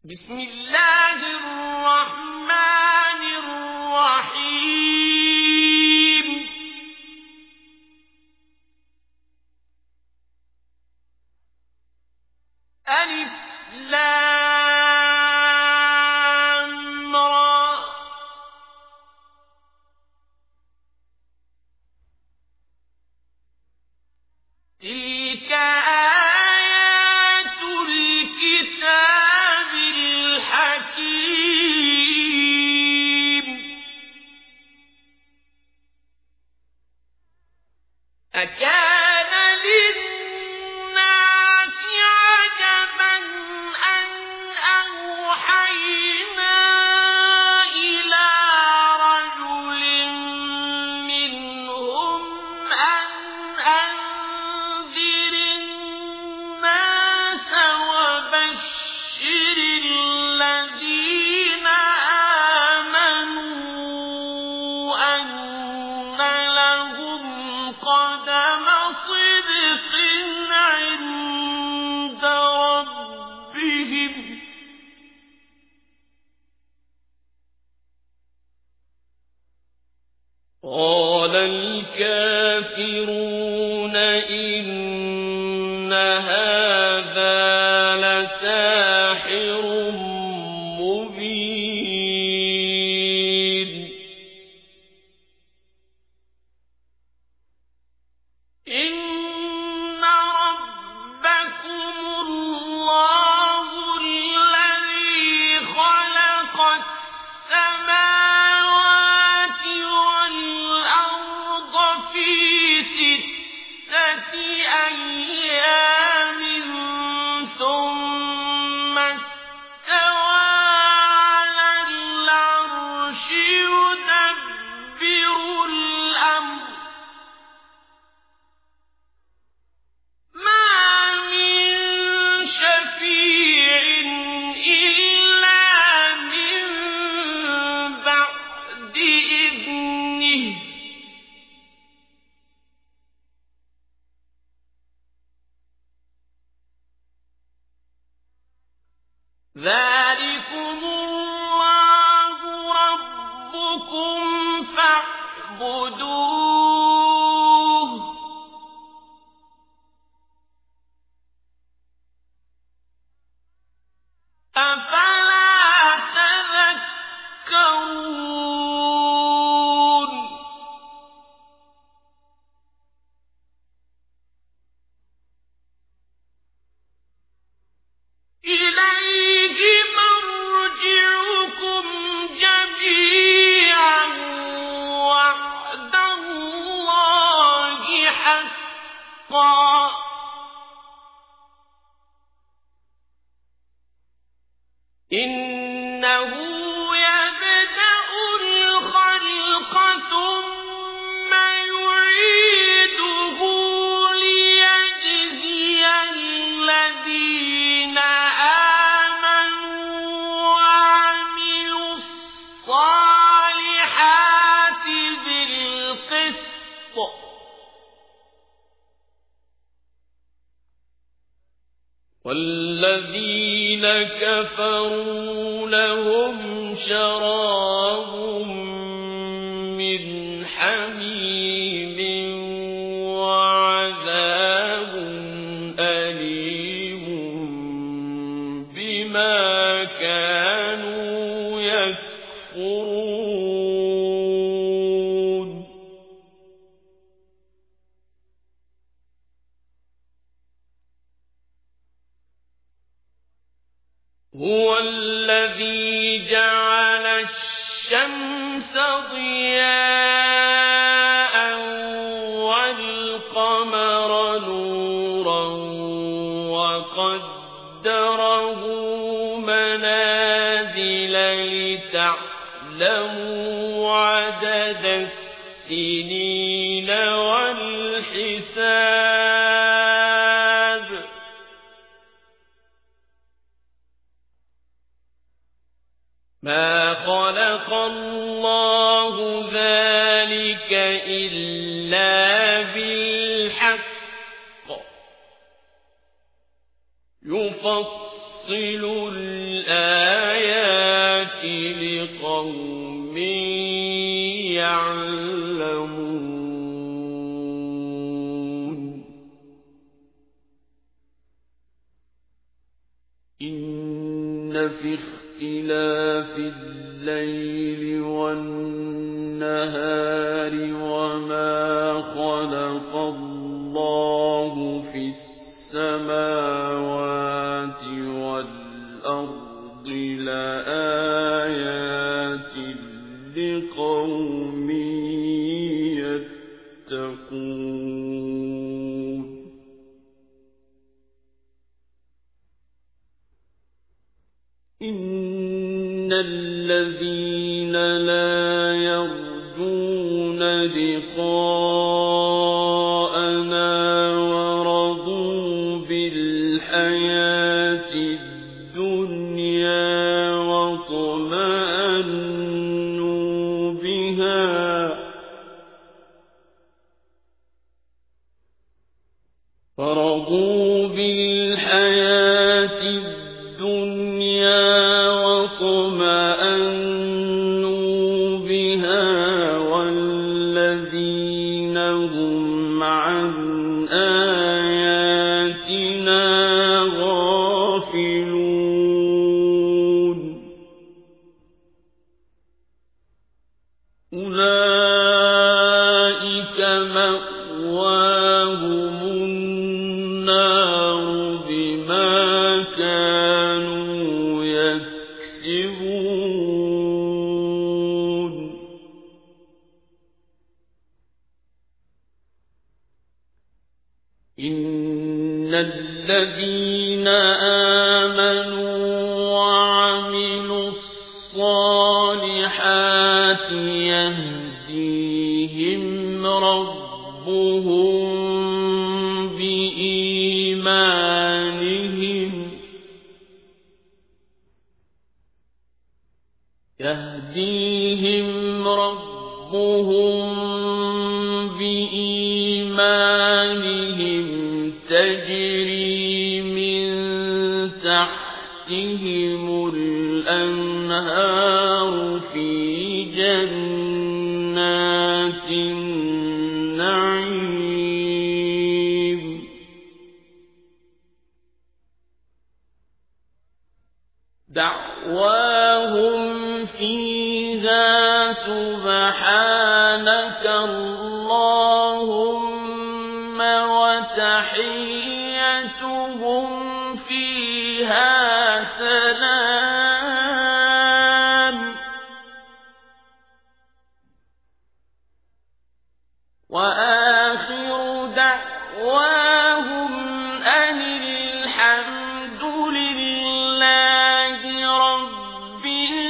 بسم الله الرحمن الرحيم ألف لام را تلك آيات الكتاب الحكيم أكان للناس عجبا أن أوحينا إلى رجل منهم أن أنذر الناس وبشر الذين آمنوا أن لهم قدم صدق عند ربهم قال الكافرون إن هذا لساحر مبين إن ربكم الله الذي خلق السماوات والأرض في 6 أيام ثم استوى على العرش يدبر الأمر ما من شفيع إلا من بعد إذنه ذلكم الله ربكم فاعبدوه أفلا تذكرون إليه مرجعكم جميعا وعد الله حقا إنه يبدأ الخلق ثم يعيده ليجزي الذين آمنوا وعملوا الصالحات بالقسط والذين كفروا لهم شراب من حميم وعذاب أليم بما كانوا يكفرون هو الذي جعل الشمس ضياء والقمر نورا وقدره منازل لتعلموا عدد السنين والحساب ما خلق الله ذلك إلا بالحق يفصل الآيات في اختلاف الليل والنهار وما خلق الله في السماوات والأرض لآيات لقوم يتقون. إن الذين لا يرجون لقاءنا ورضوا بالحياة الدنيا واطمأنوا بها والذين هم عن آياتنا غافلون أولئك مأواهم النار بما كانوا يكسبون. إن الذين آمنوا وعملوا الصالحات يهديهم ربهم بإيمانهم تجري من تحتهم الأنهار في جنات النعيم. دعواهم فيها سبحانك اللهم وتحيتهم فيها سلام وآخر دعواهم أن الحمد لله رب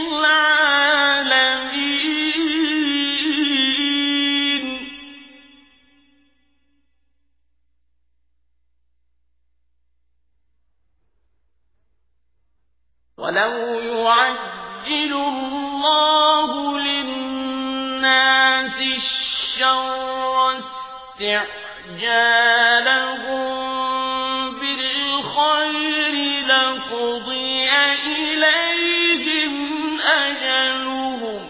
العالمين. ولو يعجل الله للناس الشر استعجالهم بالخير لقضي إليهم أجلهم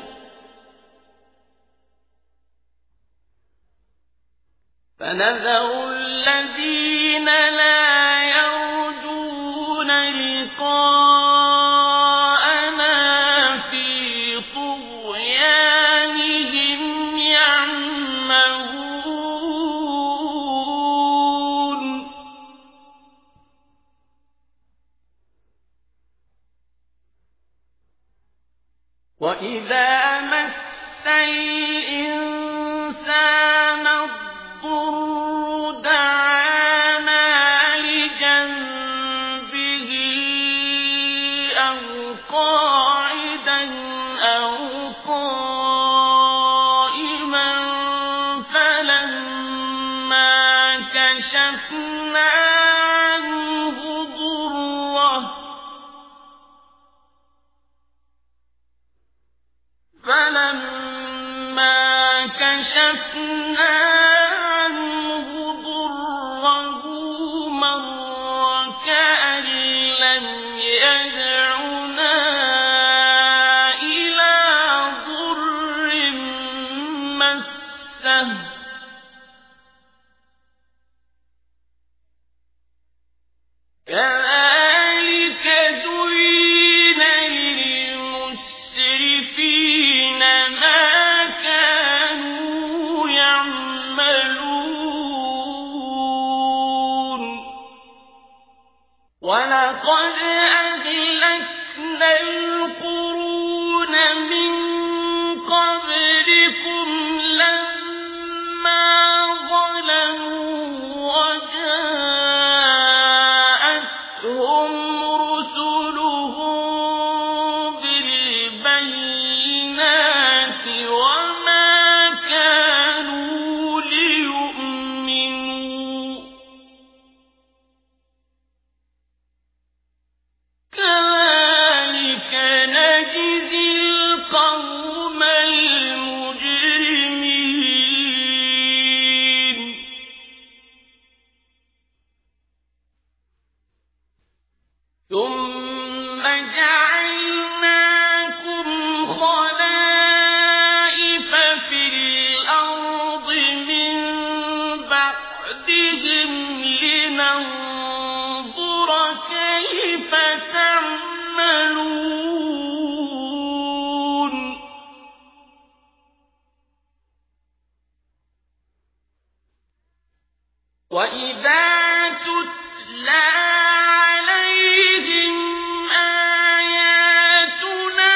فنذر الذين لا يرجون لقاءنا في طغيانهم يعمهون. وإذا مس الإنسان الضر دعانا لجنبه أو قاعدا أو قائما فلما كشفنا عنه ضره مر كأن لم يدعنا إلى ضر مسه كذلك زين القرون من قبلكم لما ظلموا وجاءتهم رسلهم بالبينات وما كانوا ليؤمنوا كذلك نجزي القوم المجرمين ثم جعلناكم خلائف في الأرض من بعدهم لننظر كيف تعملون وإذا تتلى عليهم آياتنا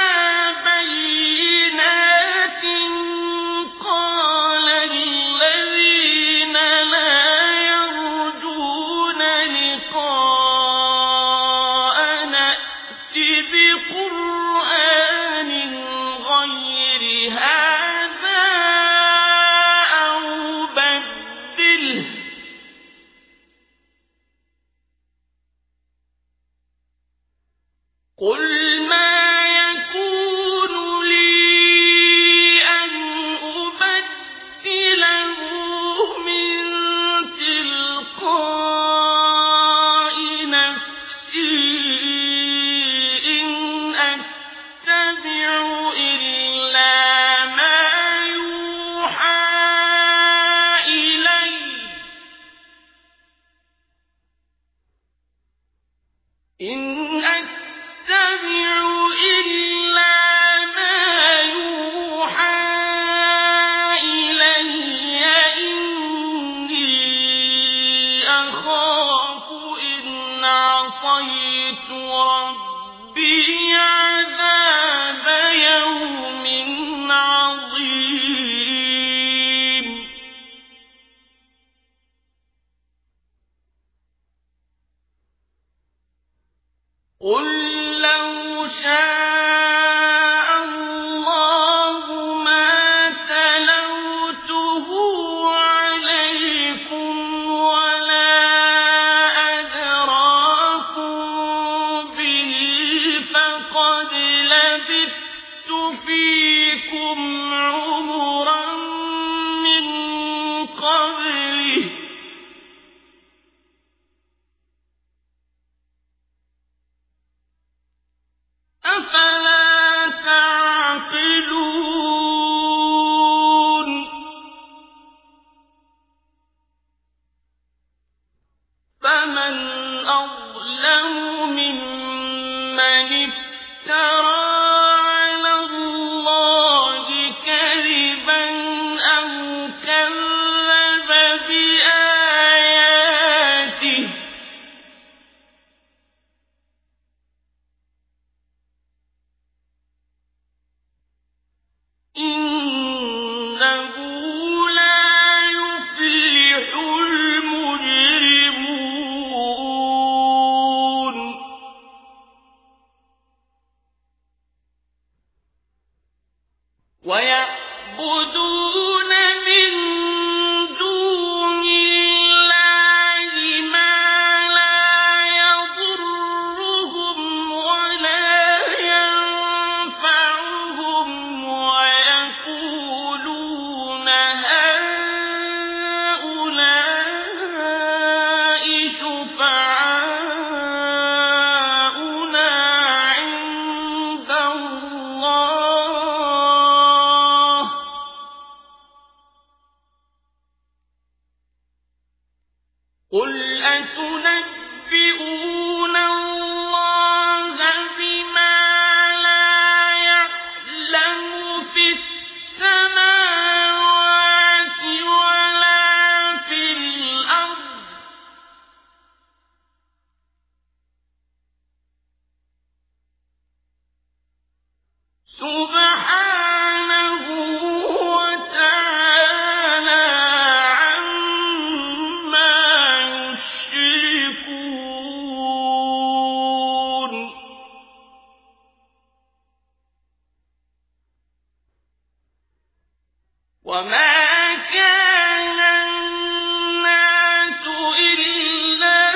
بينات قال الذين لا يرجون لقاءنا ائت بقرآن غير هذا أو بدله قل ما يكون لي أن أبدله من تلقاء نفسي إن أتبع إلا ما يوحى إلي إن أتبع إلا ما يوحى إلي إني أخاف إن عصيت ربي عذاب يوم عظيم قل لو شاء الله ما تلوته عليكم ولا أدراكم به فقد لبثت فيكم عمرا من قبله أفلا تعقلون فمن أظلم ممن افترى على الله كذبا أو كذب بآياته إنه لا يفلح المجرمون ويعبدون من دون الله ما لا يضرهم ولا ينفعهم ويقولون هؤلاء شفعاؤنا عند الله وما كان الناس إلا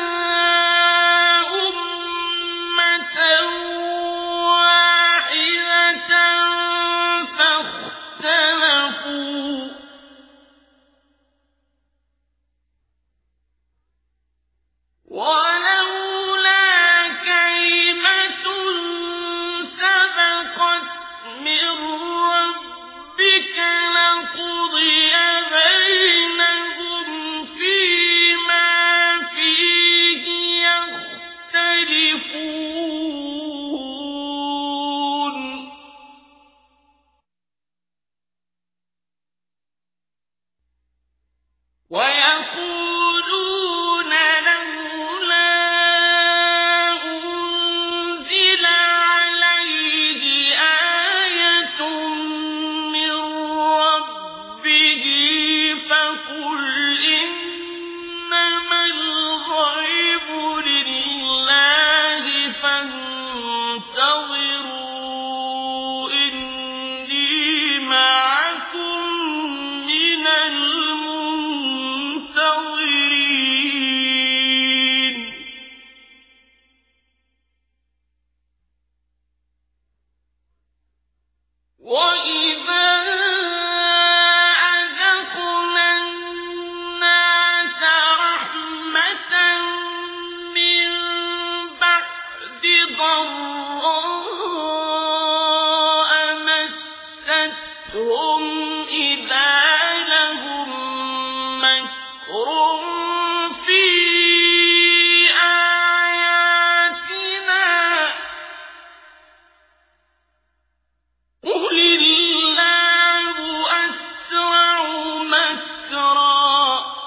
أمة واحدة فاختلفوا ولولا كلمة سبقت من ربك لقضي بينهم فيما فيه يختلفون ويقولون لولا أنزل عليه آية من ربه فقل إنما الغيب لله فانتظروا إني معكم من المنتظرين وإذا أذقنا الناس رحمة من بعد ضراء مستهم إذا لهم مكر في آياتنا قل الله أسرع مكرا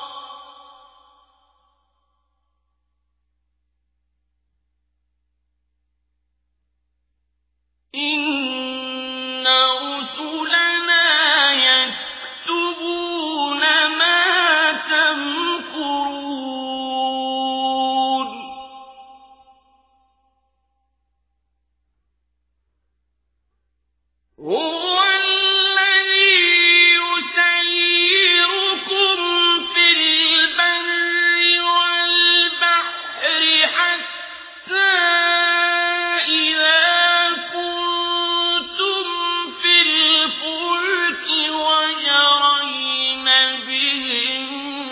إن رسلنا يكتبون ما تمكرون هو الذي يسيركم في البر والبحر حتى إذا كنتم في الفلك وجرين بهم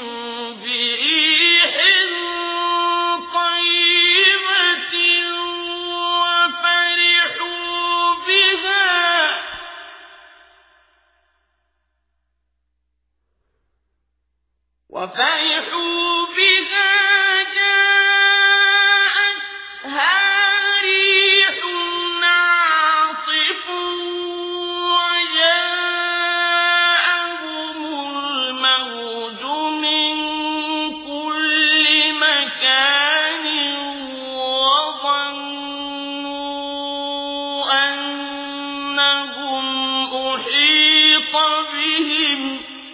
بريح طيبة وفرحوا بها جاءتها ريح عاصف وجاءهم الموج من كل مكان وظنوا أنهم أحيط بهم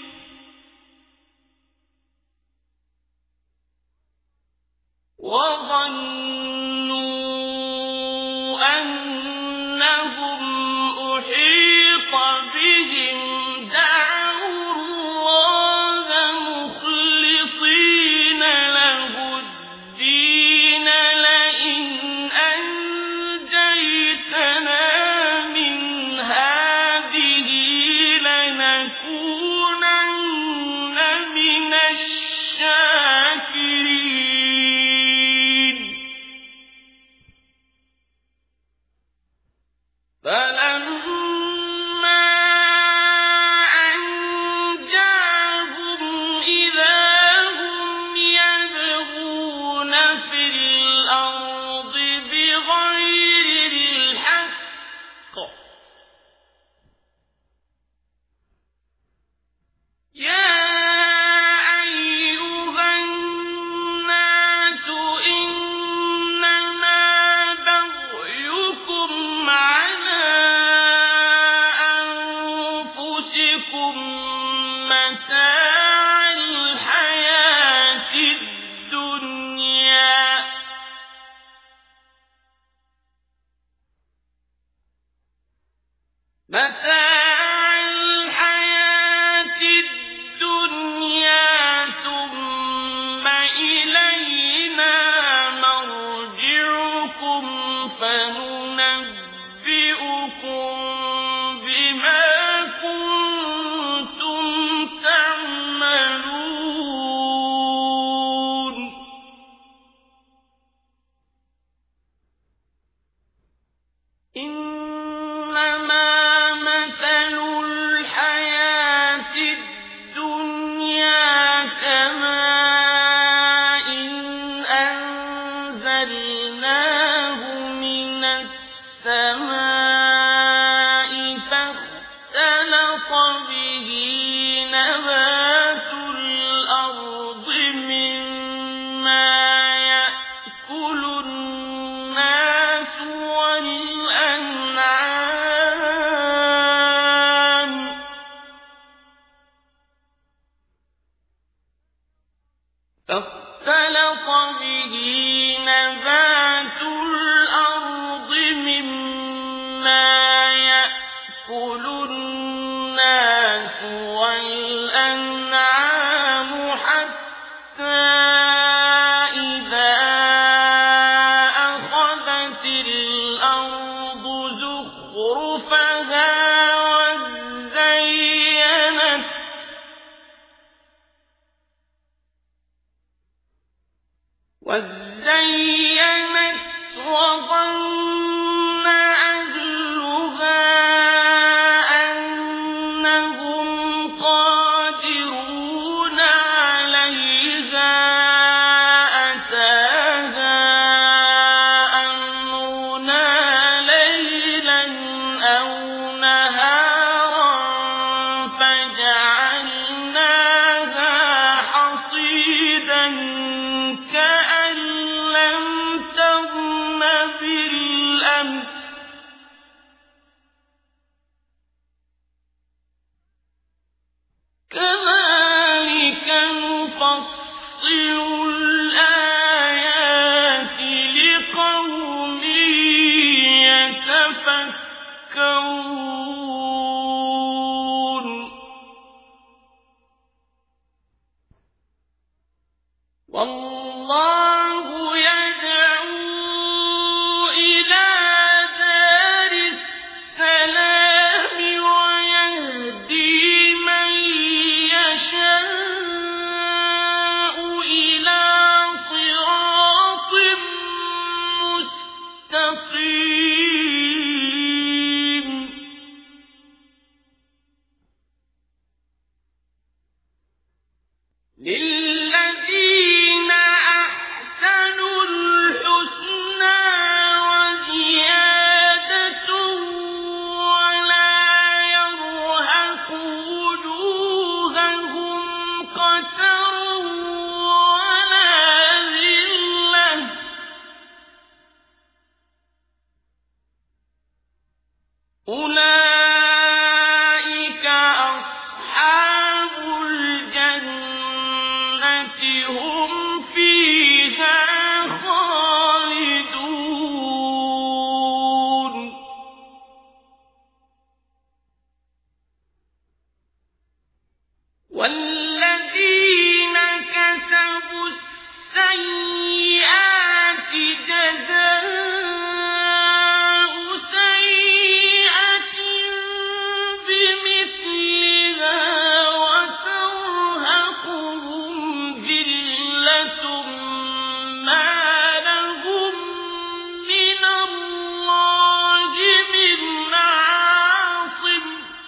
دعوا الله مخلصين له الدين لئن أنجيتنا من هذه لنكونن من الشاكرين فلما أنجاهم إذا هم يبغون في الأرض بغير الحق يا أيها الناس إنما بغيكم على أنفسكم متاع الحياة الدنيا متاع الحياة السماء فاختلط به نبات الأرض مما يأكل الناس والأنعام فاختلط به نبات الأرض مما يأكل الناس والأنعام حتى إذا أخذت الأرض زخرفها وزينت وظن أهلها أنهم قادرون عليها أتاها أمرنا ليلا أو نهارا فجعلناها حصيدا كأن لم تغن بالأمس كذلك نفصل الآيات لقوم يتفكرون والله يدعو إلى دار السلام ويهدي من يشاء إلى صراط مستقيم للذين أحسنوا الحسنى وزيادة ولا يرهق وجوههم قتر ولا ذلة أولئك أصحاب الجنة هم فيها خالدون والذين كسبوا السيئات جزاء سيئة بمثلها وترهقهم ذلة ما لهم من الله من عاصم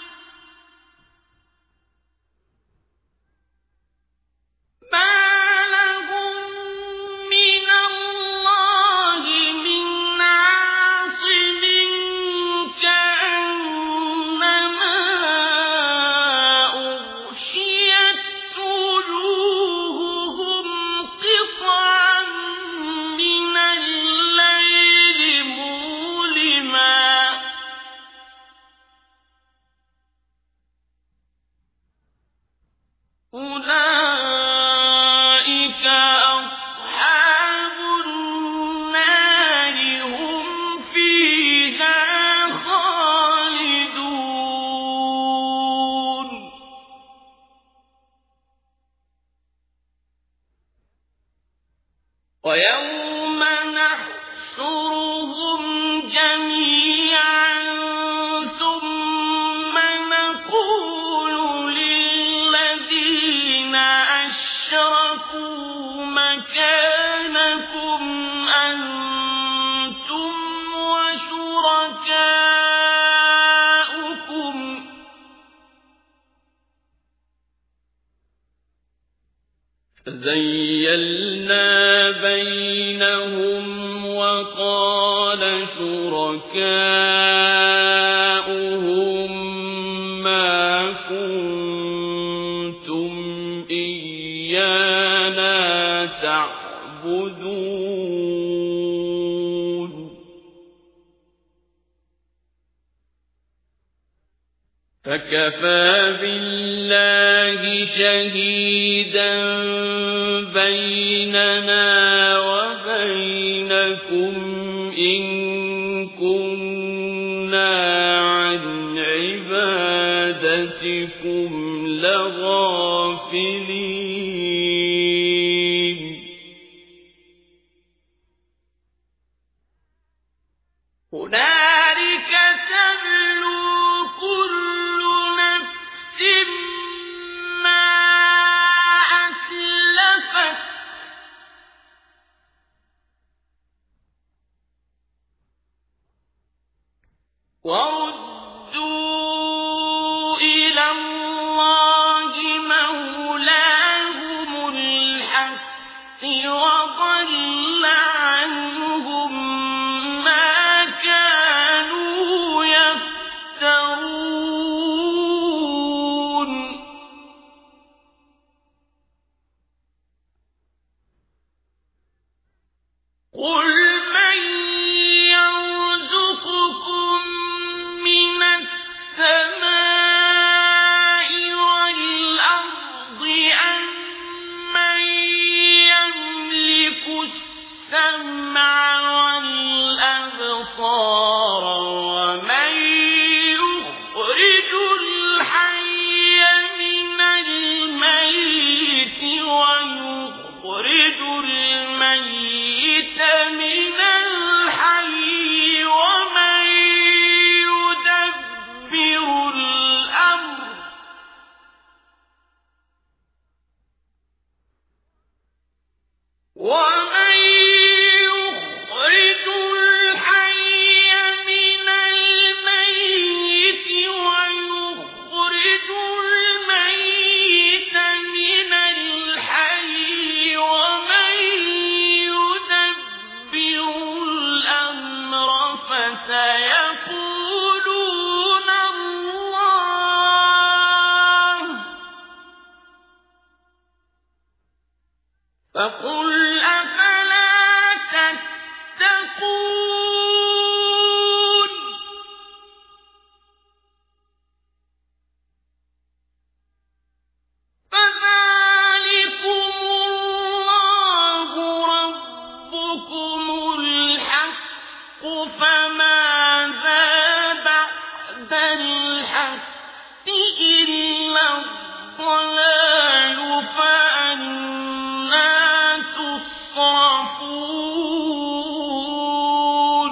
كأنما أغشيت وجوههم قطعا من الليل مظلما أولئك أصحاب النار هم فيها خالدون ويوم نحشرهم جميعا ثم نقول للذين أشركوا مكانكم أنتم وشركاؤكم فزيلنا بينهم وقال شركاؤهم شُرَكَاؤُهُم مَّا كُنتُمْ إِيَّانَا تَعْبُدُونَ فَكَفَىٰ بِاللَّهِ شَهِيدًا بَيْنَنَا وَبَيْنَكُمْ إِن كُنَّا عَنْ عِبَادَتِكُمْ لَغَافِلِينَ هُنَالِكَ تَبْلُو كُلُّ نَفْسٍ مَّا أَسْلَفَتْ وَرُدُّوا إِلَى اللَّهِ مَوْلَاهُمُ الْحَقِّ وَضَلَّ عَنْهُم مَّا كَانُوا يَفْتَرُونَ قُلْ مَن يَرْزُقُكُم مِّنَ السَّمَاءِ وَالْأَرْضِ أَمَّن يَمْلِكُ السَّمْعَ وَالْأَبْصَارَ وَمَن يُخْرِجُ الْحَيَّ مِنَ الْمَيِّتِ وَيُخْرِجُ الْمَيِّتَ مِنَ الْحَيِّ وَمَن يُدَبِّرُ الْأَمْرَ وَمَن يُخْرِجُ الْحَيَّ مِنَ الْمَيِّتِ وَيُخْرِجُ الْمَيِّتَ مِنَ الْحَيِّ وَمَن يُدَبِّرُ الْأَمْرَ فَسَيَقُولُونَ اللَّهُ فَقُلْ أَفَلَا تَتَّقُونَ فَذَٰلِكُمُ اللَّهُ رَبُّكُمُ الْحَقُّ فَمَاذَا بَعْدَ الْحَقِّ إِلَّا الضَّلَالُ فَأَنَّىٰ تُصْرَفُونَ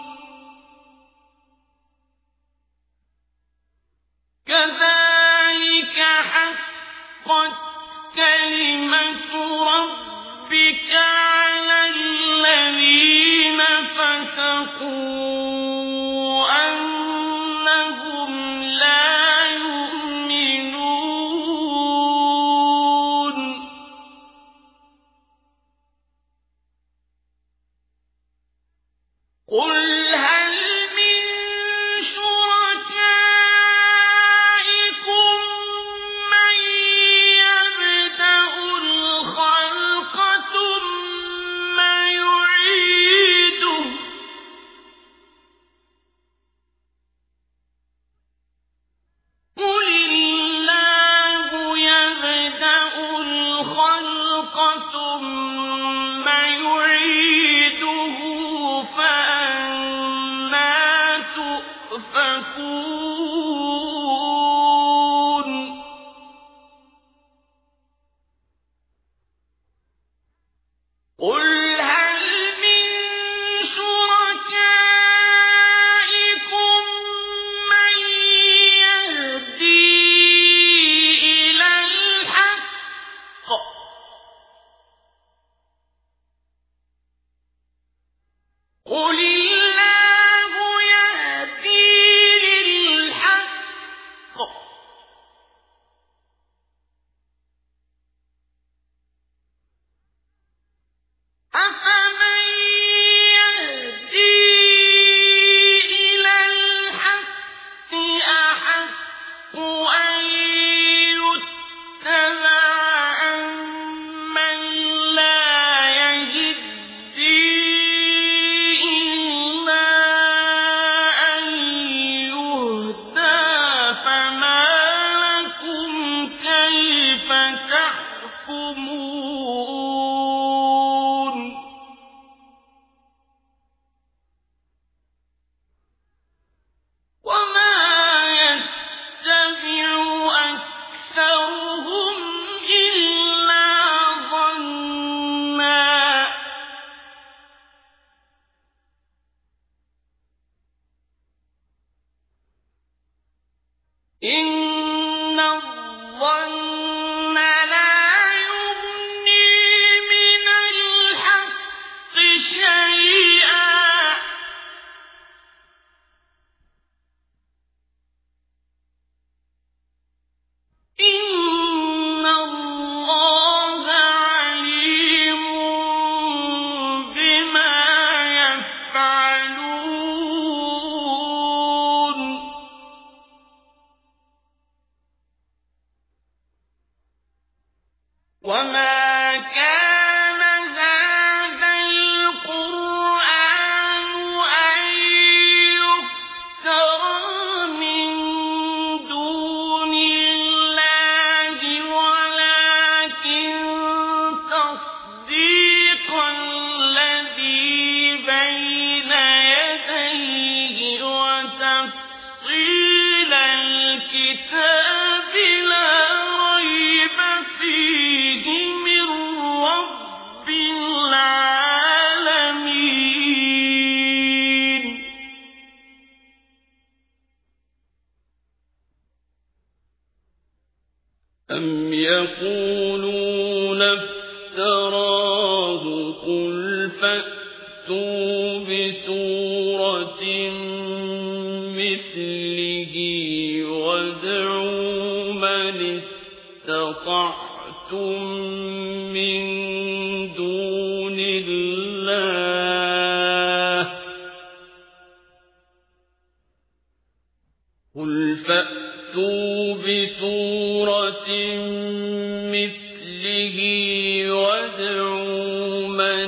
كَذَٰلِكَ حَقَّتْ كَلِمَةُ رَبِّكَ عَلَى الَّذِينَ فَسَقُوا أَنَّهُمْ لَا يُؤْمِنُونَ قُلْ هَلْ مِن شُرَكَائِكُم مَّن يَبْدَأُ الْخَلْقَ ثُمَّ يُعِيدُهُ قُلِ اللَّهُ يَبْدَأُ الْخَلْقَ ثُمَّ يُعِيدُهُ فَأَنَّىٰ تُؤْفَكُونَ قُلْ هَلْ مِن شُرَكَائِكُم مَّن يَهْدِي إِلَى الْحَقِّ قُلِ اللَّهُ يَهْدِي إن الظن لا يغني من الحق شيئا إن الله عليم بما يفعلون وما كان هذا القرآن أن يفترى من دون الله ولكن تصديق الذي بين يديه وتفصيل الكتاب لا ريب فيه من رب العالمين أم يقولون افتراه قل فأتوا بسورة مثله وادعوا من استطعتم من دون الله قل فأتوا بسورة مثله وادعوا من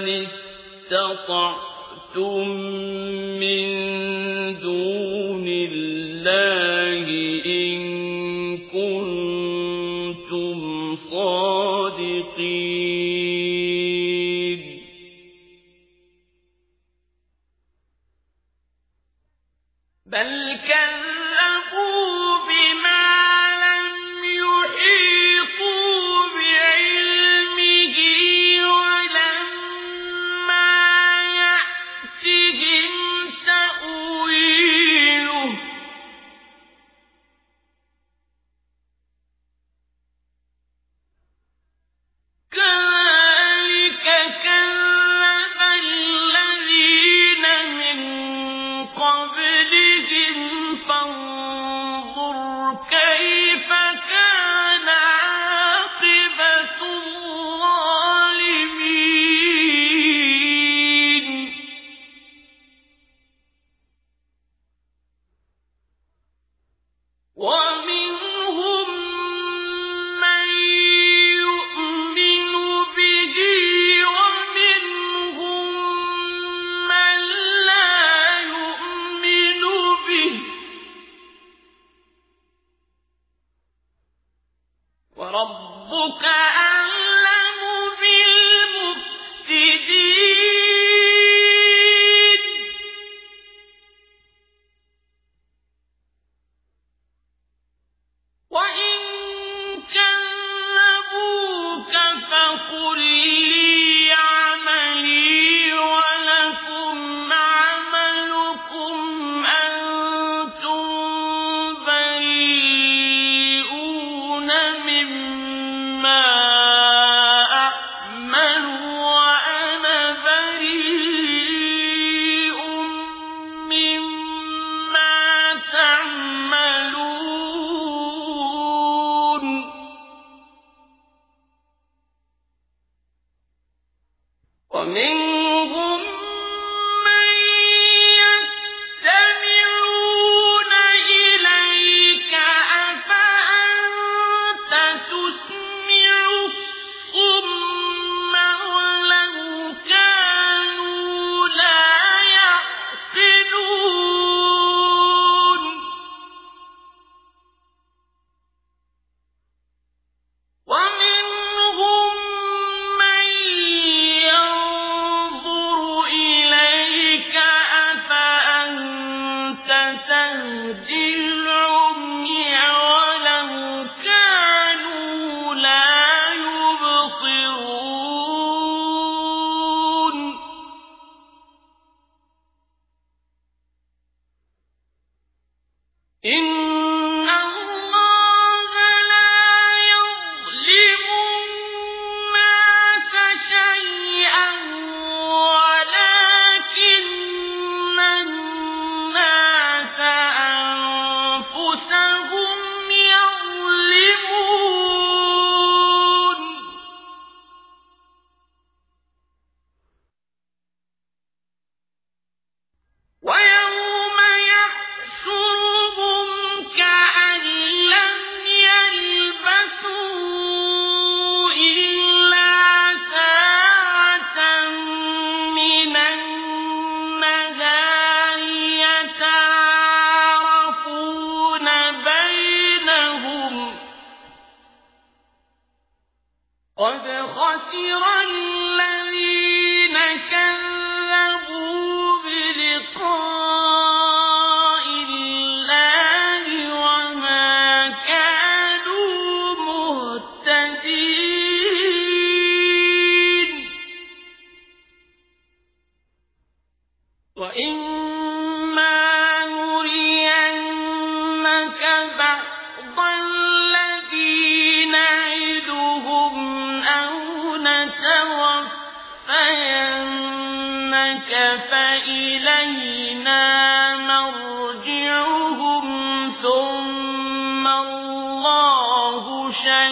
استطعتم من دون الله إن كنتم صادقين بل كذبوا بما لم يحيطوا بعلمه ولما يأتهم تأويله كذلك كذب الذين من قبلهم فانظر كيف كان عاقبة الظالمين ومنهم من يؤمن به ومنهم من لا يؤمن به وربك أعلم بالمفسدين وإن كذبوك فقل لي عملي ولكم عملكم أنتم بريئون مما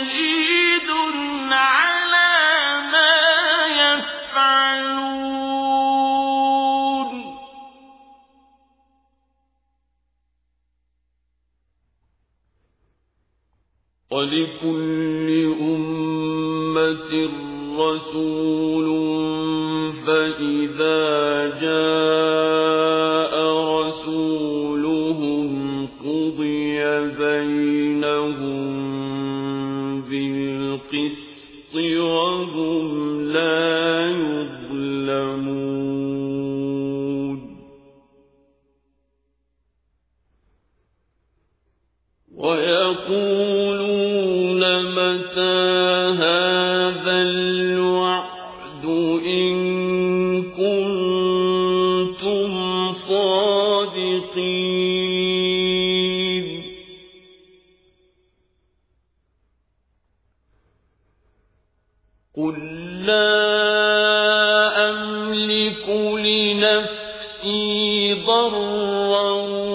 شهيد على ما يفعلون ولكل أمة رسول فإذا جاء رسولهم قضي بينهم بالقسط وهم لا يظلمون ويقولون متى هذا الوعد إن كنتم صادقين قل لا أملك لنفسي ضرا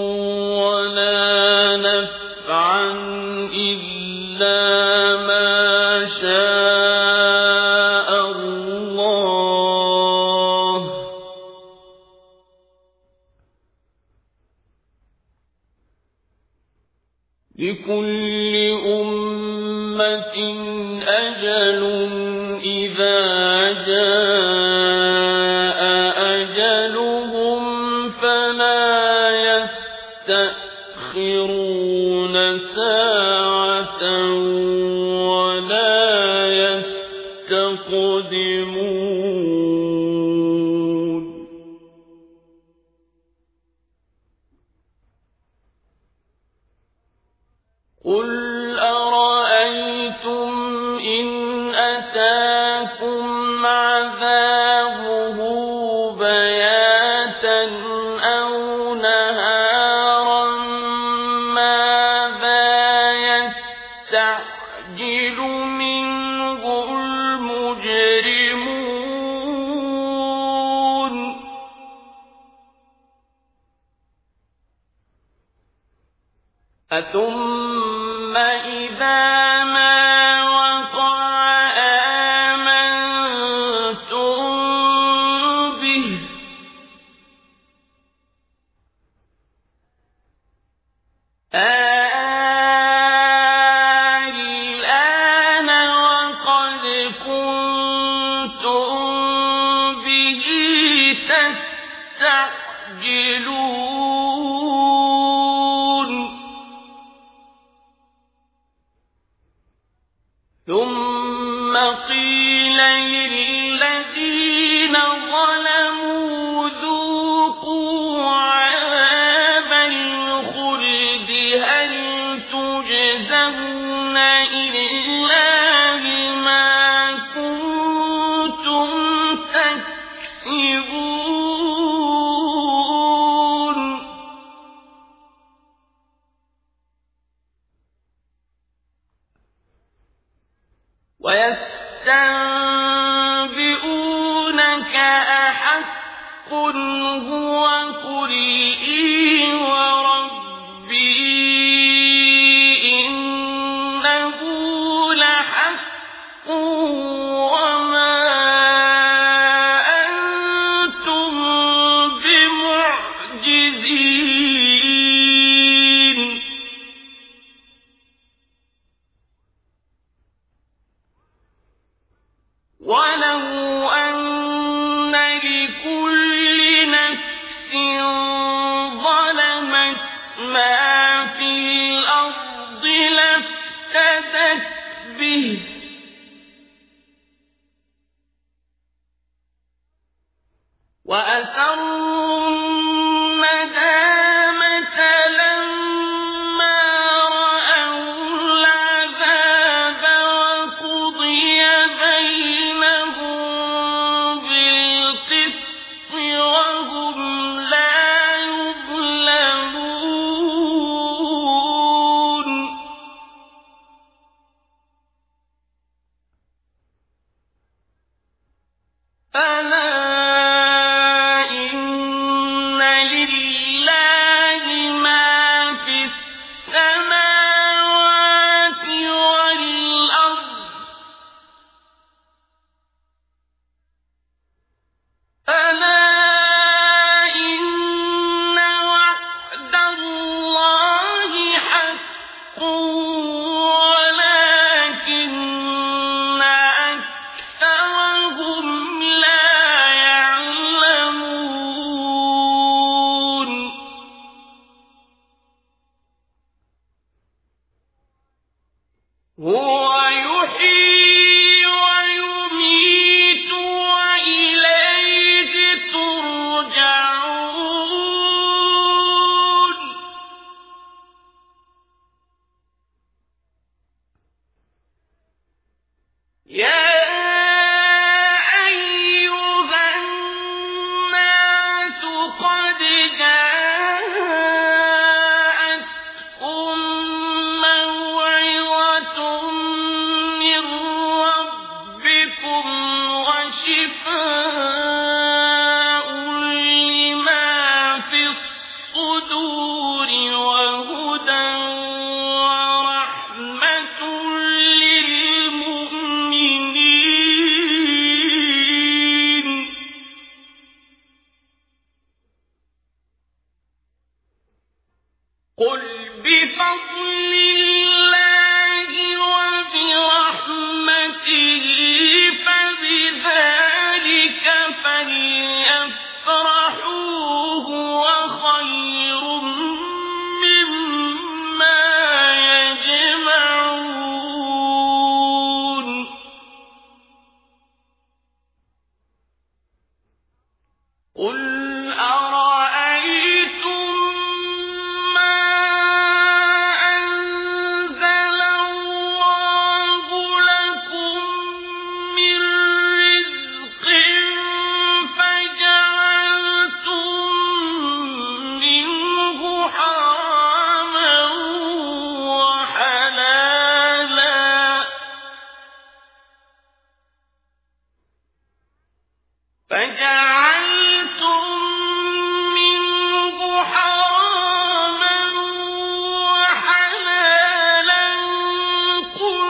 ولا نفعا إلا ما شاء الله لكل أمة أجل إذا جاء أجلهم فلا يستأخرون ساعة ولا يستقدمون قل أرأيتم إن أتاكم عذابه بياتا أو نهارا ماذا يستعجل منه المجرمون أثم إذا ما وقع آمنتم به الآن وقد كنتم به تستعجلون ثم قيل للذين ظلموا ذوقوا عذاب الخلد هل تجزون إلا بما كنتم تكسبون ويستنبئونك أحق هو قل إي وربي إنه لحق وما أنتم بمعجزين ولو أن لكل نفس ظلمت ما في الأرض لافتدت به وأسروا الندامة لما رأوا العذاب وقضي بينهم بالقسط وهم لا يظلمون ألا إن هو يحيي ويميت وإليه ترجعون يا أيها الناس قد جاءتكم موعظة من ربكم وشفاء لما في الصدور وهدى ورحمة للمؤمنين قل بفضل الله وبرحمته فبذلك فليفرحوا هو خير مما يجمعون قل أرأيتم ما أنزل الله لكم من رزق فجعلتم منه حراما وحلالا قل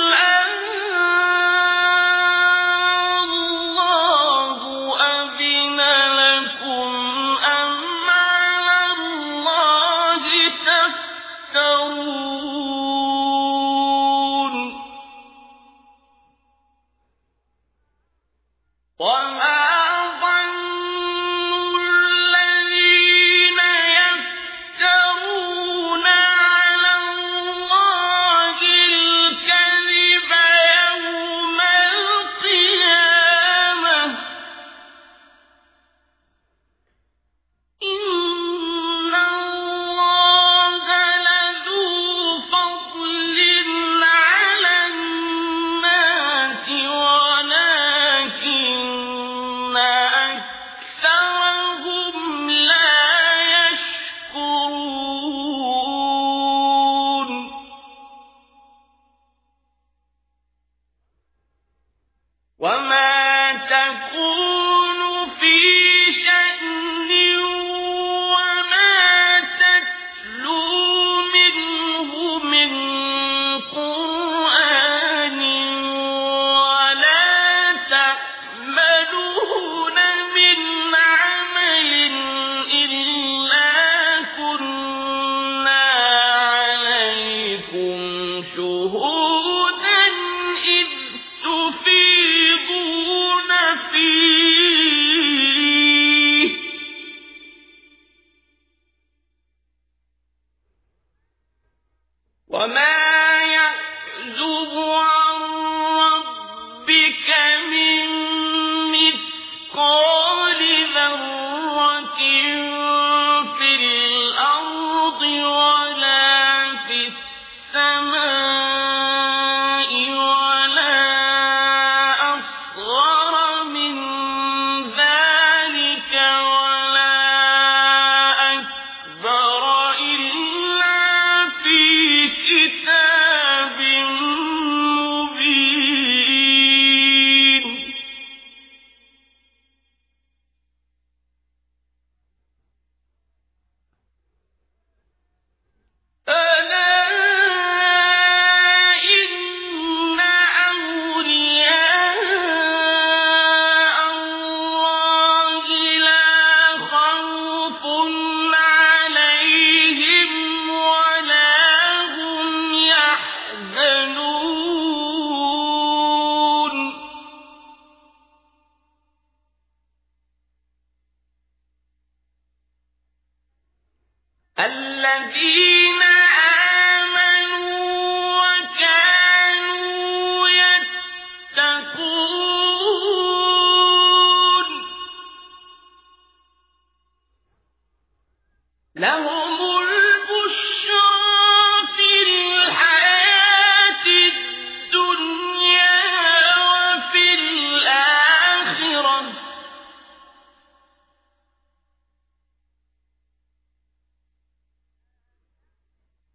الله أذن لكم أم على الله تفترون وما ظن الذين يفترون على الله الكذب يوم القيامة إن الله لذو فضل على الناس ولكن أكثرهم لا يشكرون وما تكون في شأن وما تتلو منه من قرآن ولا تعملون من عمل إلا كنا عليكم شهودا إذ تفيضون فيه وما يعزب عن ربك من مثقال ذرة في الأرض ولا في السماء ولا أصغر من ذلك ولا أكبر إلا في كتاب مبين ألا إن أولياء الله لا خوف عليهم ولا هم يحزنون الذين آمنوا وكانوا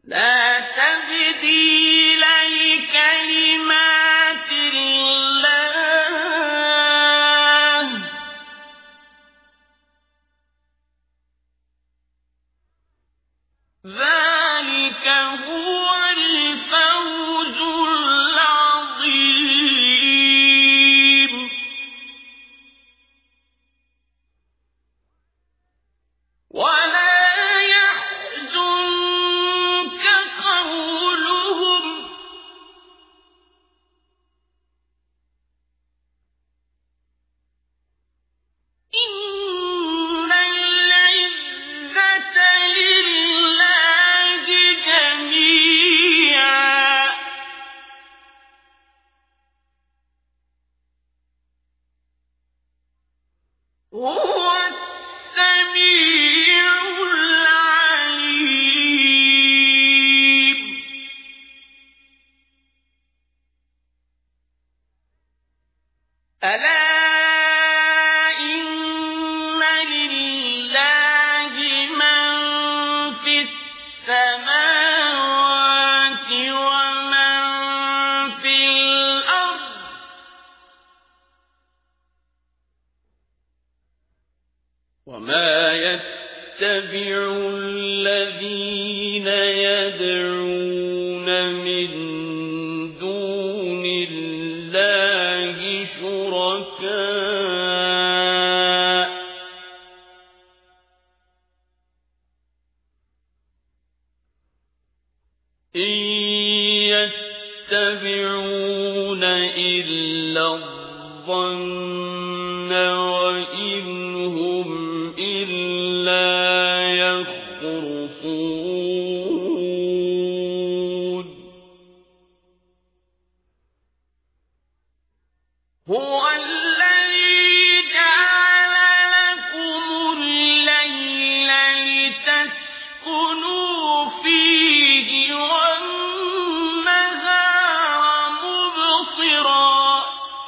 لا تبديل لكلمات الله ذلك هو الفوز العظيم ولا يحزنك قولهم إن العزة لله جميعا هو السميع العليم ألا إن لله من في السماوات ومن في الأرض وما يتبع الذين يدعون من دون الله شركاء إن يتبعون إلا الظن وإن هم إلا يخرصون هو الذي جعل لكم الليل لتسكنوا فيه والنهار مبصرا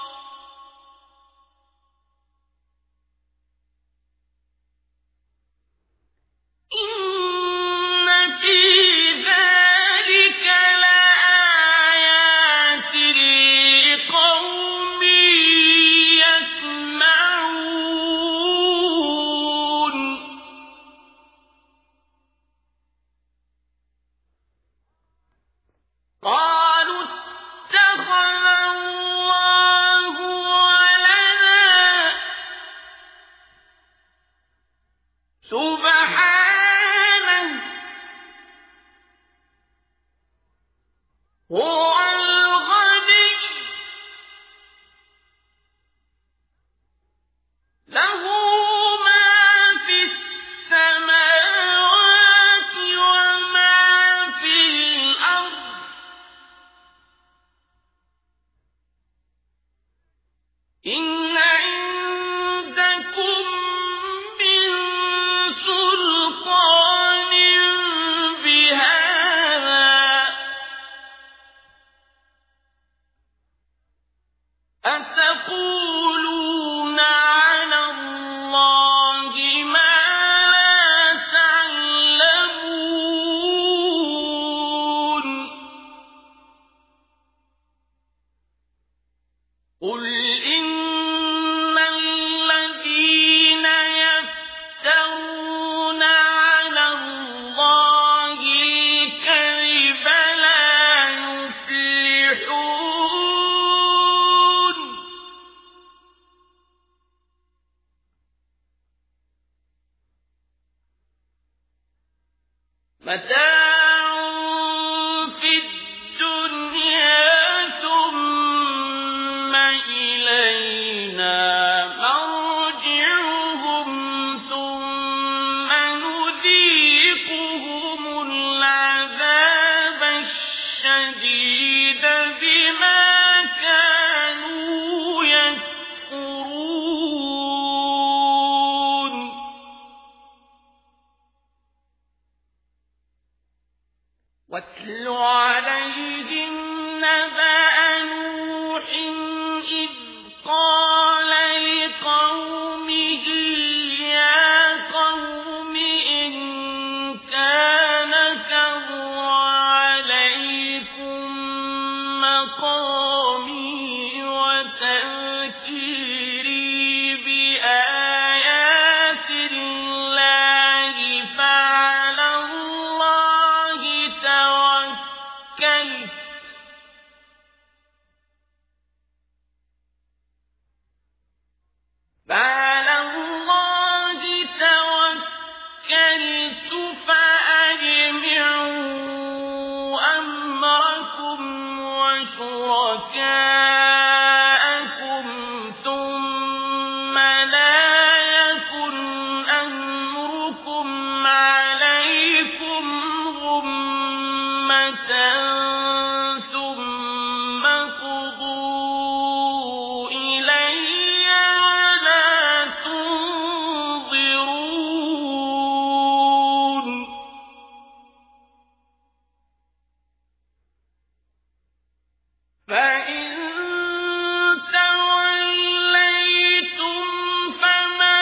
إن في ذلك لآيات لقوم يسمعون قالوا اتخذ الله ولدا سبحانه هو الغني له ما في السماوات وما في الأرض إن عندكم من سلطان بهذا أتقولون على الله ما لا تعلمون قل إن الذين يفترون على الله الكذب لا يفلحون متاع في الدنيا ثم إلينا مرجعهم ثم نذيقهم العذاب الشديد بما كانوا يكفرون واتل عليهم نبأ نوح إذ قال لقومه يا قوم إن كان كبر فعلى الله توكلت فأجمعوا أمركم وشركاءكم ثم لا يكن أمركم عليكم غمة ثم قضوا إلي ولا تنظرون فإن توليتم فما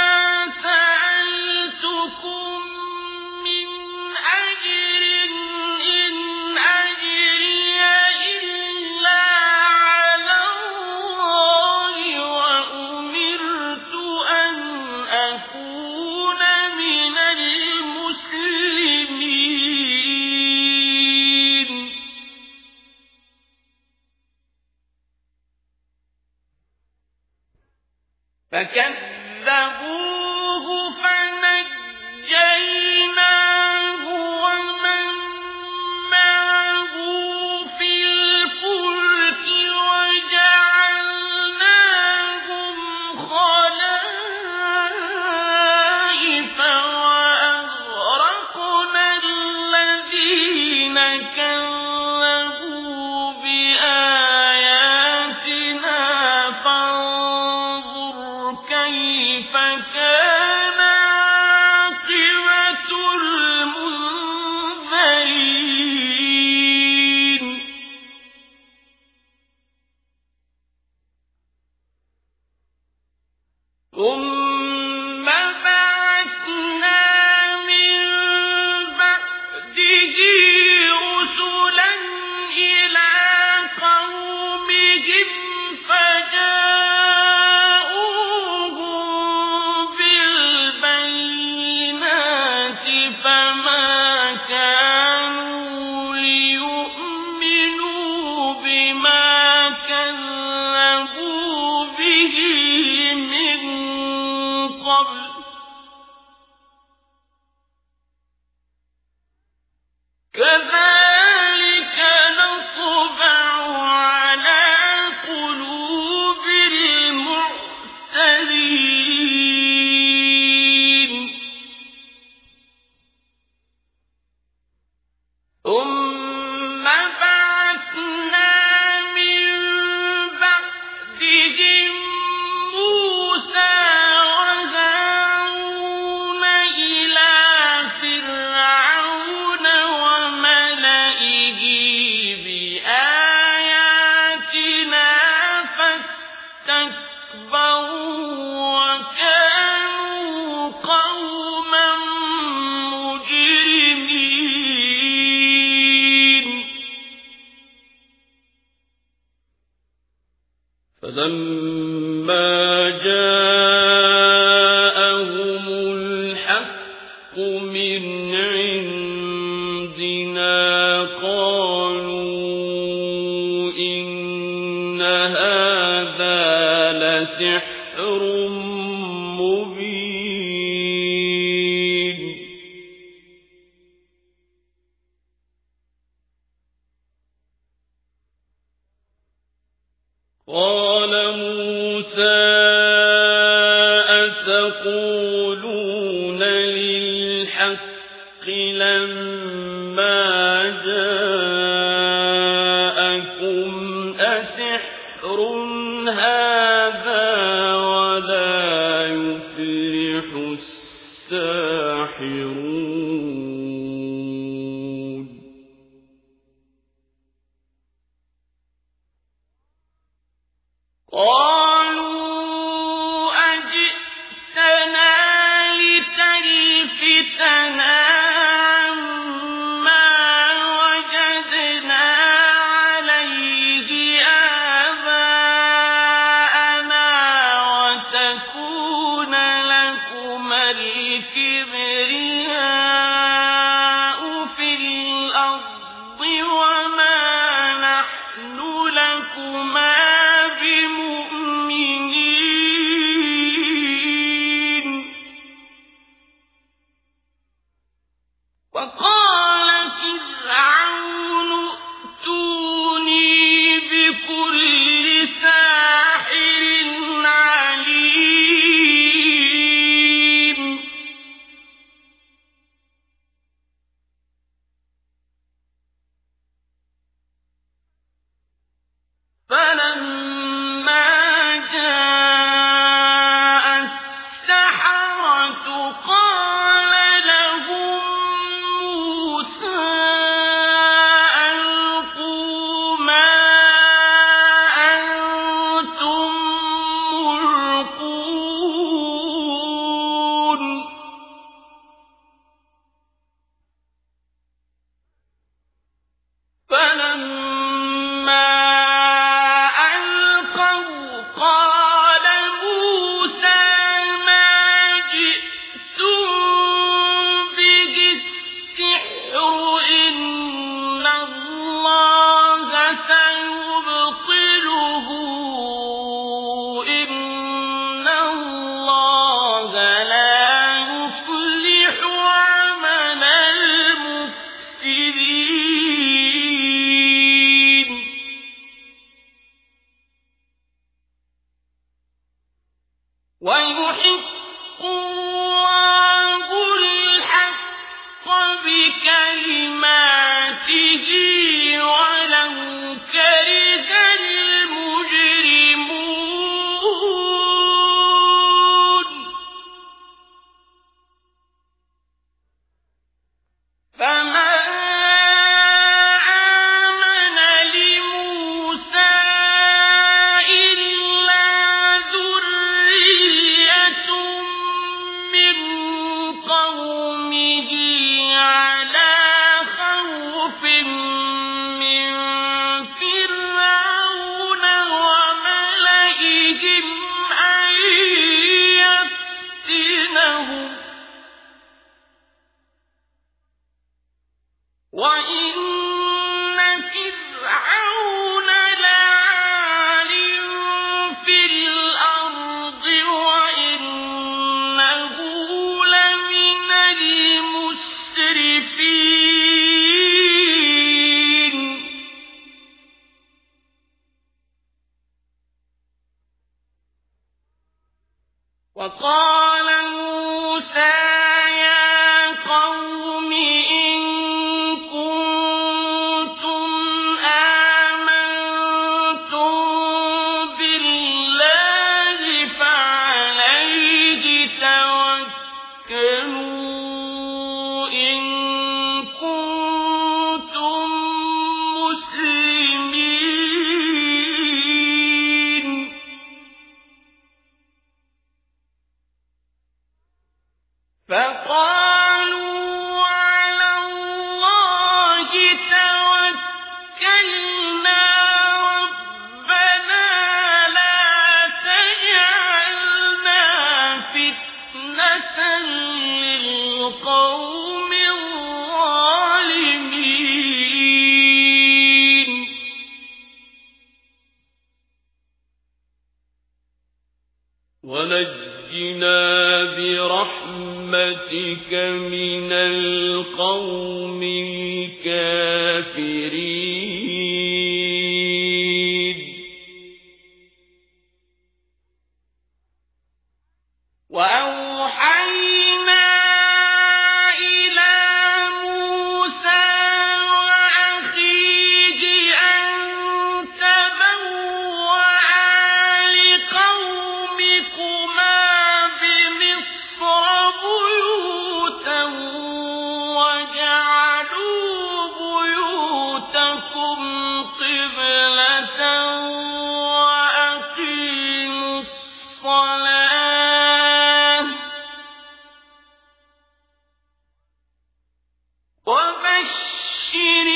سألتكم من أجر إن أجري إلا على الله وأمرت أن أكون من المسلمين فكذبوه فنجيناه ومن معه في الفلك وجعلناهم خلائف وأغرقنا الذين كذبوا بآياتنا فانظر كيف كان عاقبة المنذرين ثم بعثنا من بعده رسلا إلى قومهم فجاءوهم بالبينات فما كانوا ليؤمنوا بما كذبوا به من قبل كذلك نطبع على قلوب المعتدين ثم بعثنا من بعدهم موسى وهارون إلى فرعون وملئه بآياتنا فاستكبروا وكانوا قوما مجرمين فلما جاءهم الحق من عندنا قالوا إن هذا لسحر مبين قال موسى أتقولون للحق لما جاءكم أسحر هذا ولا يفلح الساحرون قالوا أجئتنا لتلفتنا عما وجدنا عليه آباءنا وتكون لكما الكبرياء في الأرض وما لكما بمؤمنين وقال فرعون ائتوني بكل ساحر عليم فلما جاء السحرة قال لهم موسى ألقوا ما أنتم ملقون فلما ألقوا قال موسى ما جئتم به السحر إن الله سيبطله إن الله لا يصلح عمل المفسدين ويحق الله الحق بكلماته ولو كره المجرمون فما آمن لموسى إلا ذرية من قومه على خوف من فرعون وملئهم أن يفتنهم وإن فرعون لعال في الأرض وإنه لمن المسرفين وقال موسى يا قوم إن كنتم آمنتم بالله فعليه توكلوا إن كنتم مسلمين فقالوا على الله توكلنا ربنا لا تجعلنا فتنة للقوم الظالمين ونجنا برحمتك من القوم الكافرين وأوحينا إلى موسى وأخيه أن تبوأ لقومكما بمصر بيوتا واجعلوا بيوتكم قبلة وأقيموا الصلاة وبشر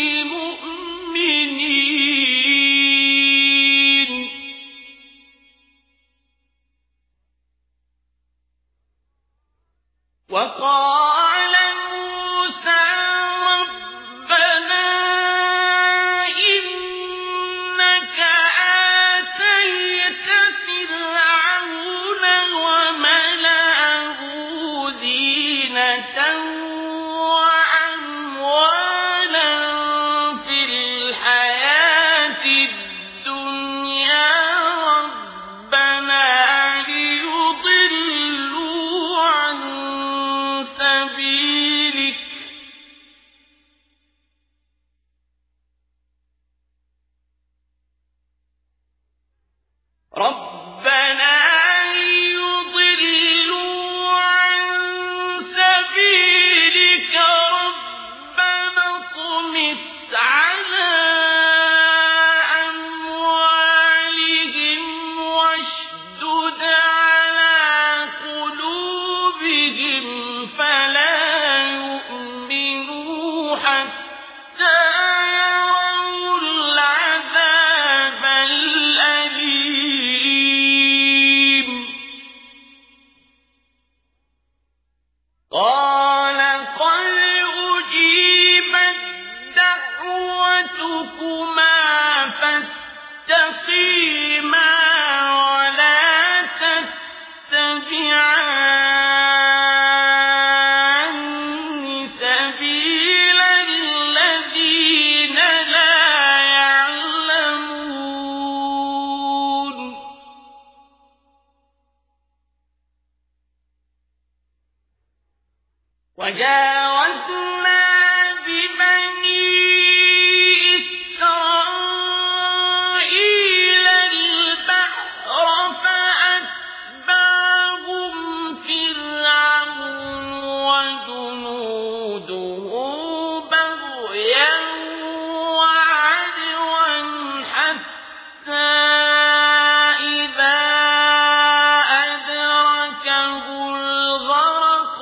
المؤمنين وقال موسى ربنا ربنا ليضلوا عن سبيلك ربنا اطمس على أموالهم واشدد على قلوبهم فلا يؤمنوا حتى يروا العذاب الأليم قال قد أجيبت دعوتكما فاستقيما ولا تتبعان سبيل الذين لا يعلمون وجاوزنا ببني إسرائيل البحر فأتبعهم فرعون وجنوده بغيا وعدوا حتى إذا أدركه الغرق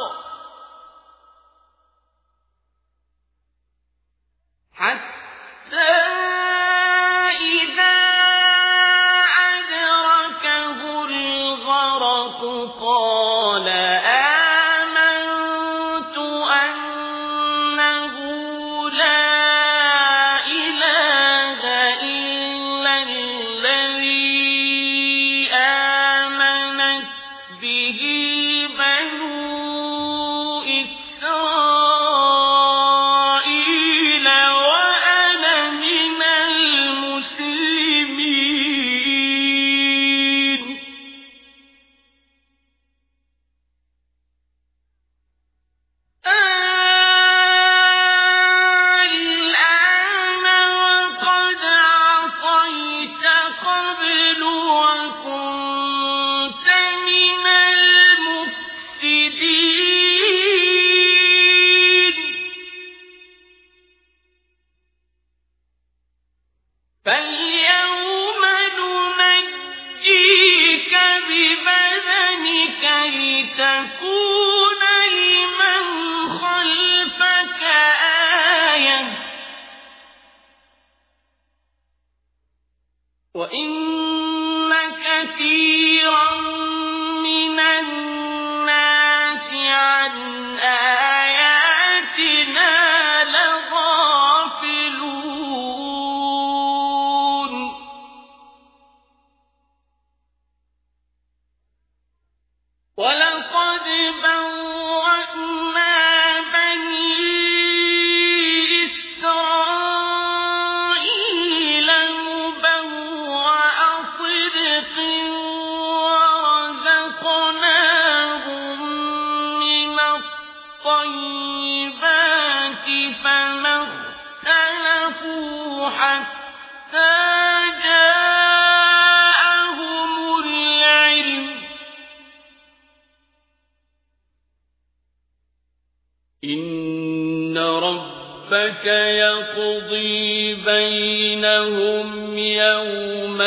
قال آمنت أنه لا إله إلا الذي آمنت به بنو إسرائيل وأنا من المسلمين الآن وقد عصيت قبل وكنت من المفسدين فاليوم ننجيك ببدنك لتكون لمن خلفك آية وإن كثيرا من الناس عن آياتنا لغافلون ولقد بوأنا بني إسرائيل مبوأ صدق ورزقناهم من الطيبات فما اختلفوا حتى جاءهم العلم إن ربك يقضي بينهم يوم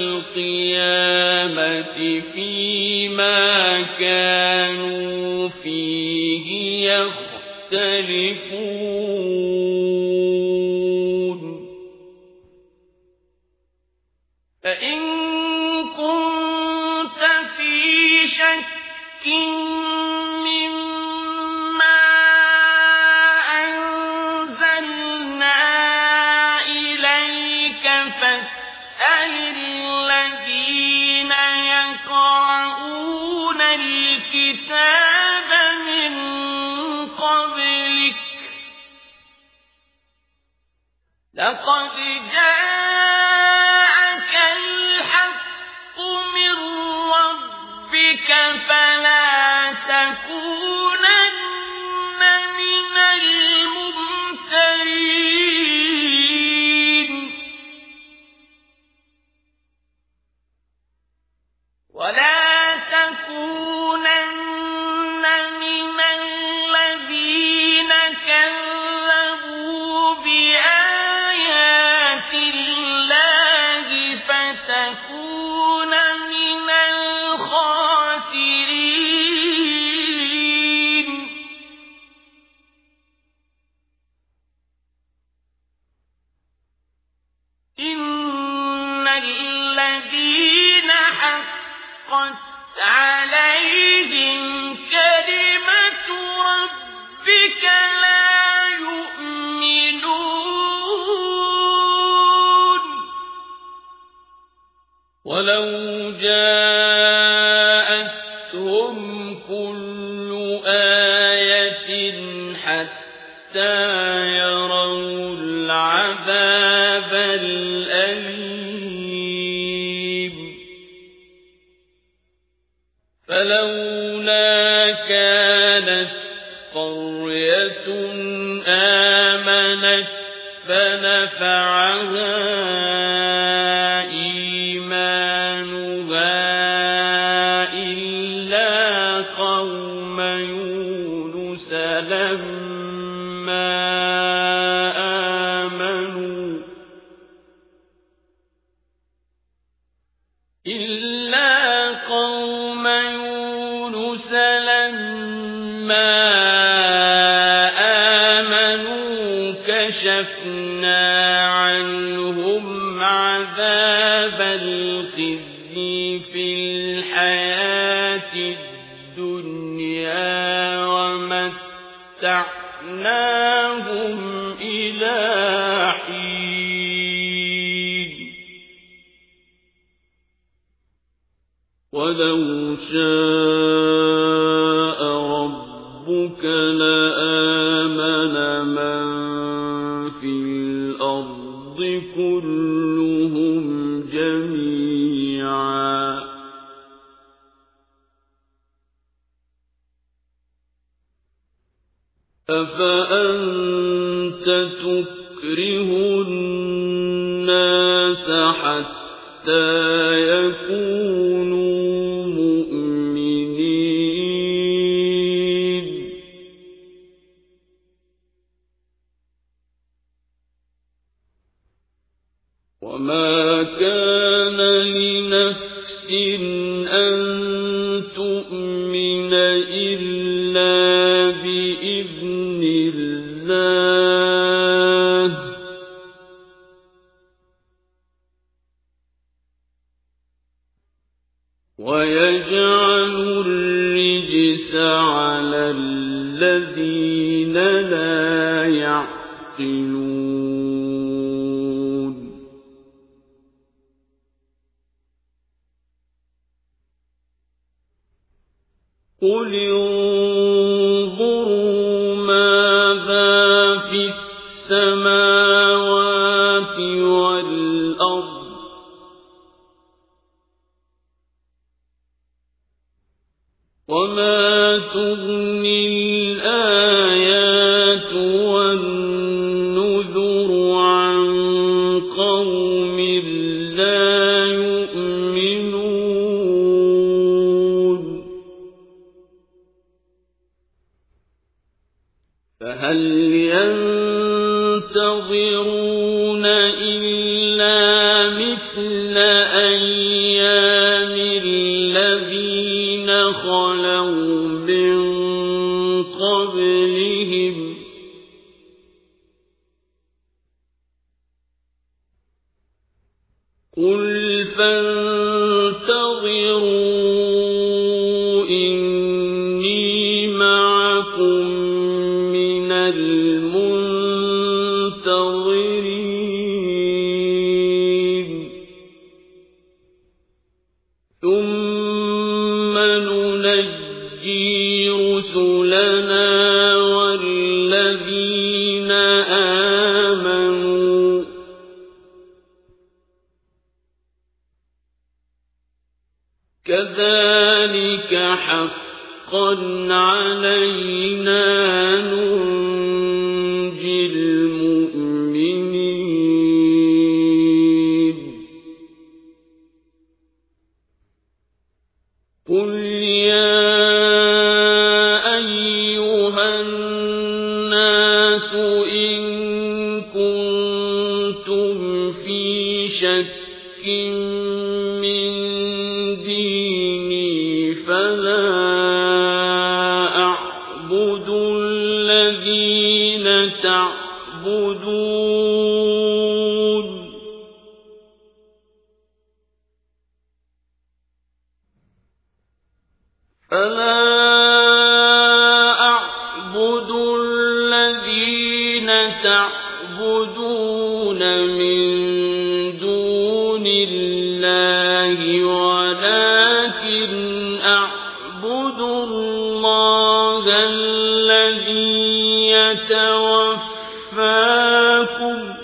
القيامة فيما كانوا فيه يختلفون فإن كنت في شك مما أنزلنا إليك فاسأل الذين يقرؤون الكتاب من قبلك لقد جاءك الحق من ربك فلا تكونن من الممترين إن الذين حقت عليهم كلمة ربك لا يؤمنون ولو جاءتهم كل آية حتى يروا العذاب الأليم فلولا كانت قرية آمنت فنفعها إيمانها إلا قوم يونس لما آمنوا كشفنا عنهم عذاب الخزي في الحياة الدنيا ومتعناهم إلى حين ولو شاء ربك لآمن من في الأرض كلهم جميعا أفأنت تكره الناس حتى يكونوا مؤمنين وما كان لنفس أن تؤمن إلا بإذن الله ويجعل الرجس على الذين لا يعقلون قل انظروا ماذا في السماوات والأرض وما تغني الآيات والنذر عن قوم لا يؤمنون فهل ينتظرون إلا مثل أيام الذين خلوا من قبلهم قل فانتظروا إني معكم من المنتظرين ثم ننجي رسلنا والذين آمنوا كذلك حقا علينا ننجي المؤمنين قل يا أيها الناس إن كنتم في شك من ديني فلا أعبد الذين تعبدون فلا أعبد الذين تعبدون من دون الله ولكن أعبد الله الذي يتوفاكم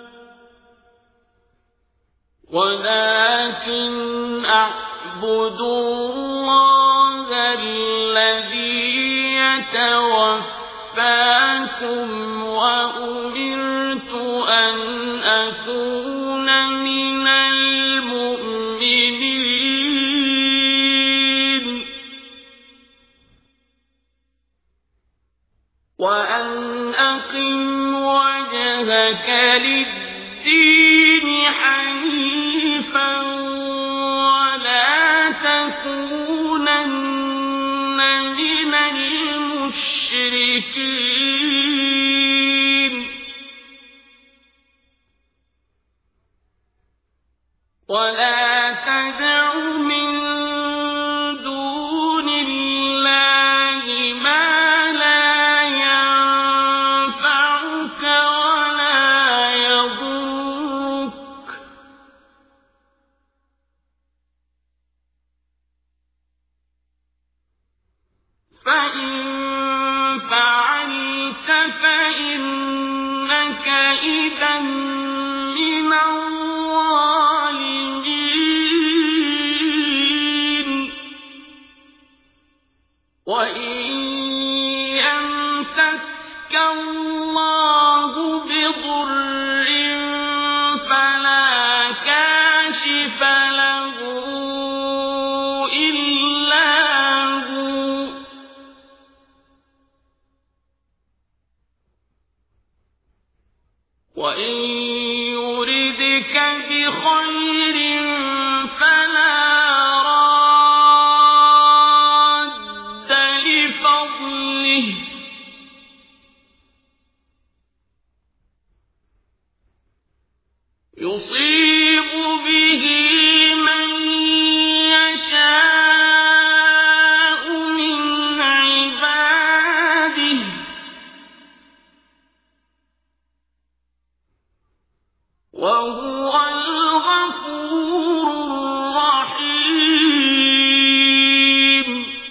وأمرت أن أكون من المؤمنين وأن أقم وجهك للدين حنيفا ولا تكونن من المشركين ولا تدع من دون الله ما لا ينفعك ولا يضرك فإن فعلت فإنك إذا من الظالمين وإن يمسسك الله بضر فلا كاشف له إلا هو وإن يردك بخير فلا راد لفضله يصيب به من يشاء من عباده وهو الغفور الرحيم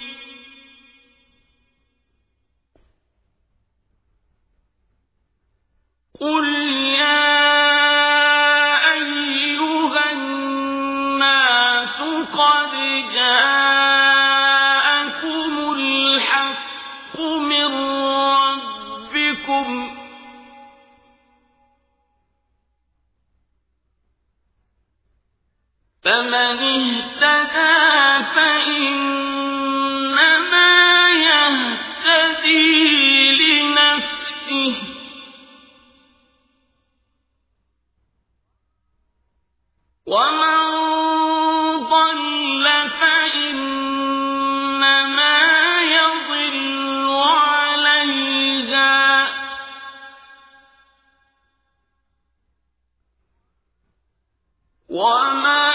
قل يا أيها الناس قد جاءكم الحق من ربكم فمن اهتدى فإنما يهتدي لنفسه ومن ضل فإنما يضل عليها وما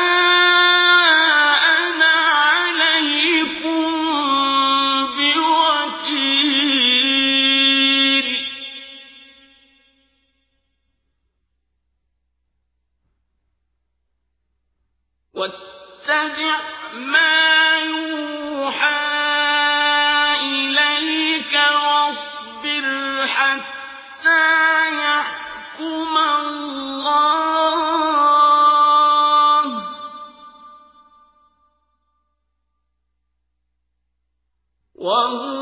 أنا عليكم بوكيل واتبع ما يوحى إليك واصبر حتى يحكم الله وهو